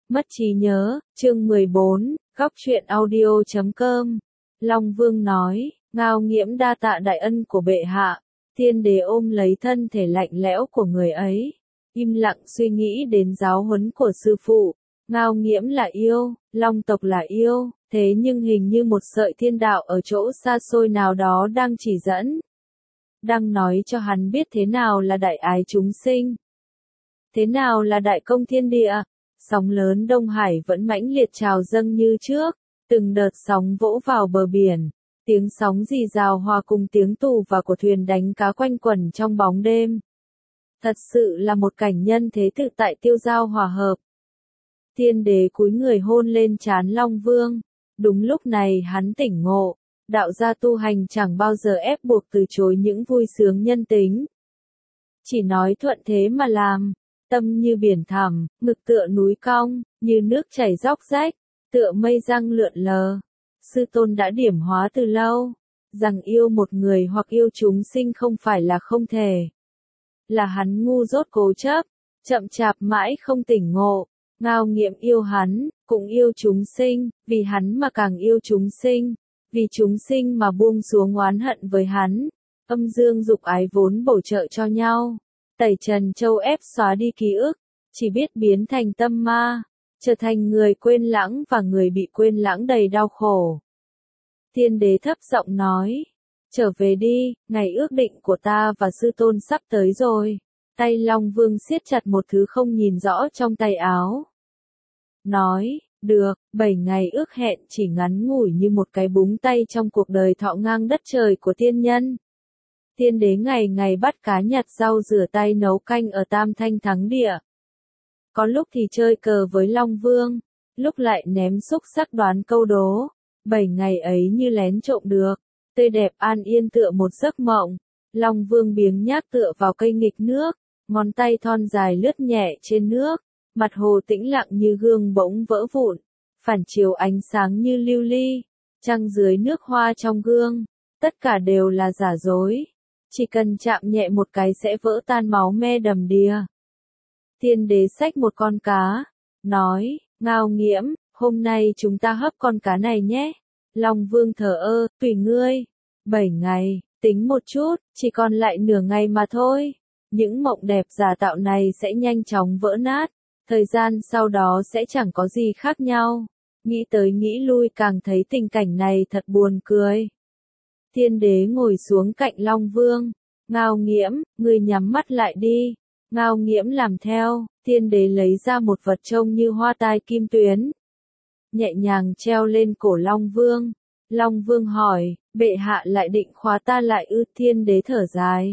Mất trí nhớ, chương 14, góc truyện audio.com. Long Vương nói, Ngao Nghiễm đa tạ đại ân của bệ hạ. Tiên đế ôm lấy thân thể lạnh lẽo của người ấy, im lặng suy nghĩ đến giáo huấn của sư phụ. Ngao Nghiễm là yêu, Long tộc là yêu, thế nhưng hình như một sợi thiên đạo ở chỗ xa xôi nào đó đang chỉ dẫn, đang nói cho hắn biết thế nào là đại ái chúng sinh, thế nào là đại công thiên địa. Sóng lớn Đông Hải vẫn mãnh liệt trào dâng như trước, từng đợt sóng vỗ vào bờ biển, tiếng sóng rì rào hòa cùng tiếng tù và của thuyền đánh cá quanh quẩn trong bóng đêm. Thật sự là một cảnh nhân thế tự tại tiêu dao hòa hợp. Tiên đế cúi người hôn lên trán Long Vương. Đúng lúc này hắn tỉnh ngộ, đạo gia tu hành chẳng bao giờ ép buộc từ chối những vui sướng nhân tính. Chỉ nói thuận thế mà làm. Tâm như biển thẳm, ngực tựa núi cong, như nước chảy róc rách, tựa mây răng lượn lờ. Sư tôn đã điểm hóa từ lâu, rằng yêu một người hoặc yêu chúng sinh không phải là không thể. Là hắn ngu dốt cố chấp, chậm chạp mãi không tỉnh ngộ. Ngao Nghiễm yêu hắn, cũng yêu chúng sinh, vì hắn mà càng yêu chúng sinh, vì chúng sinh mà buông xuống oán hận với hắn. Âm dương dục ái vốn bổ trợ cho nhau. Tẩy trần châu ép xóa đi ký ức, chỉ biết biến thành tâm ma, trở thành người quên lãng và người bị quên lãng đầy đau khổ. Tiên đế thấp giọng nói, trở về đi, ngày ước định của ta và sư tôn sắp tới rồi. Tay Long Vương siết chặt một thứ không nhìn rõ trong tay áo. Nói, được, 7 ngày ước hẹn chỉ ngắn ngủi như một cái búng tay trong cuộc đời thọ ngang đất trời của tiên nhân. Tiên đế ngày ngày bắt cá nhặt rau rửa tay nấu canh ở Tam Thanh Thắng Địa. Có lúc thì chơi cờ với Long Vương, lúc lại ném xúc sắc đoán câu đố. 7 ngày ấy như lén trộm được, tươi đẹp an yên tựa một giấc mộng. Long Vương biếng nhác tựa vào cây nghịch nước, ngón tay thon dài lướt nhẹ trên nước, mặt hồ tĩnh lặng như gương bỗng vỡ vụn, phản chiếu ánh sáng như lưu ly, trăng dưới nước hoa trong gương, tất cả đều là giả dối. Chỉ cần chạm nhẹ một cái sẽ vỡ tan máu me đầm đìa. Tiên đế xách một con cá, nói, Ngao Nghiễm, hôm nay chúng ta hấp con cá này nhé. Long Vương thờ ơ, tùy ngươi. 7 ngày, tính một chút, chỉ còn lại nửa ngày mà thôi. Những mộng đẹp giả tạo này sẽ nhanh chóng vỡ nát, thời gian sau đó sẽ chẳng có gì khác nhau. Nghĩ tới nghĩ lui càng thấy tình cảnh này thật buồn cười. Tiên đế ngồi xuống cạnh Long Vương. Ngao Nghiễm, ngươi nhắm mắt lại đi. Ngao Nghiễm làm theo. Tiên đế lấy ra một vật trông như hoa tai kim tuyến, nhẹ nhàng treo lên cổ Long Vương. Long Vương hỏi, bệ hạ lại định khóa ta lại ư? Tiên đế thở dài.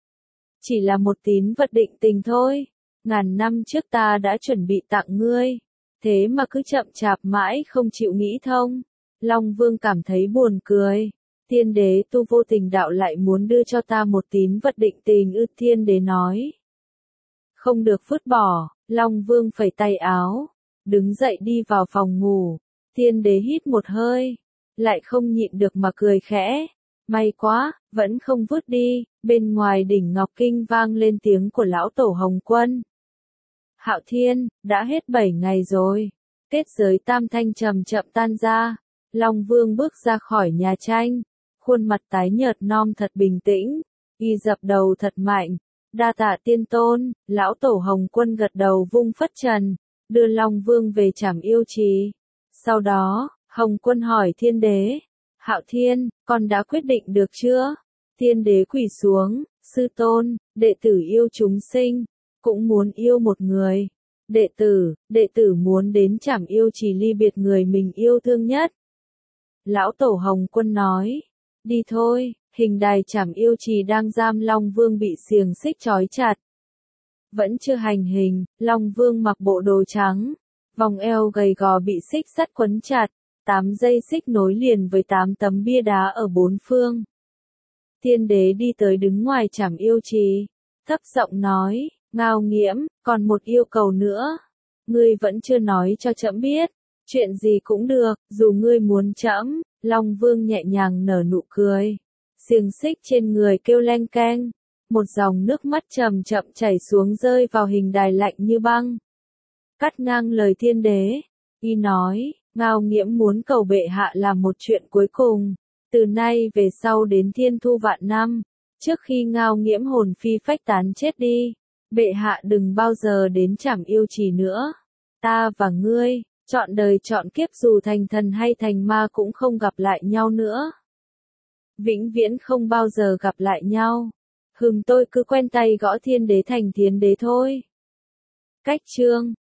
Chỉ là một tín vật định tình thôi. Ngàn năm trước ta đã chuẩn bị tặng ngươi, thế mà cứ chậm chạp mãi không chịu nghĩ thông. Long Vương cảm thấy buồn cười. Tiên đế tu vô tình đạo lại muốn đưa cho ta một tín vật định tình ư? Tiên đế nói. Không được vứt bỏ. Long Vương phẩy tay áo, đứng dậy đi vào phòng ngủ. Tiên đế hít một hơi, lại không nhịn được mà cười khẽ. May quá, vẫn không vứt đi. Bên ngoài đỉnh Ngọc Kinh vang lên tiếng của lão tổ Hồng Quân. Hạo Thiên, đã hết 7 ngày rồi. Kết giới Tam Thanh chậm chậm tan ra. Long Vương bước ra khỏi nhà tranh. Khuôn mặt tái nhợt non thật bình tĩnh, y dập đầu thật mạnh. Đa tạ tiên tôn. Lão tổ Hồng Quân gật đầu vung phất trần, đưa Long Vương về Trảm Yêu Trì. Sau đó, Hồng Quân hỏi Thiên đế, Hạo Thiên, con đã quyết định được chưa? Thiên đế quỳ xuống, sư tôn, đệ tử yêu chúng sinh, cũng muốn yêu một người. Đệ tử muốn đến Trảm Yêu Trì ly biệt người mình yêu thương nhất. Lão tổ Hồng Quân nói, đi thôi. Hình đài Trảm Yêu Trì đang giam Long Vương bị xiềng xích trói chặt. Vẫn chưa hành hình, Long Vương mặc bộ đồ trắng, vòng eo gầy gò bị xích sắt quấn chặt, 8 dây xích nối liền với 8 tấm bia đá ở bốn phương. Tiên đế đi tới đứng ngoài Trảm Yêu Trì, thấp giọng nói, Ngao Nghiễm, còn một yêu cầu nữa. Ngươi vẫn chưa nói cho trẫm biết, chuyện gì cũng được, dù ngươi muốn trẫm. Long Vương nhẹ nhàng nở nụ cười. Xiềng xích trên người kêu leng keng, một dòng nước mắt chậm chậm chảy xuống rơi vào hình đài lạnh như băng. cắt ngang lời thiên đế. Y nói, Ngao Nghiễm muốn cầu bệ hạ làm một chuyện cuối cùng, từ nay về sau đến thiên thu vạn năm, trước khi Ngao Nghiễm hồn phi phách tán chết đi, bệ hạ đừng bao giờ đến Trảm Yêu Trì nữa. Ta và ngươi, trọn đời trọn kiếp dù thành thần hay thành ma cũng không gặp lại nhau nữa. Vĩnh viễn không bao giờ gặp lại nhau. Tôi cứ quen tay gõ thiên đế thành thiên đế thôi. Cách chương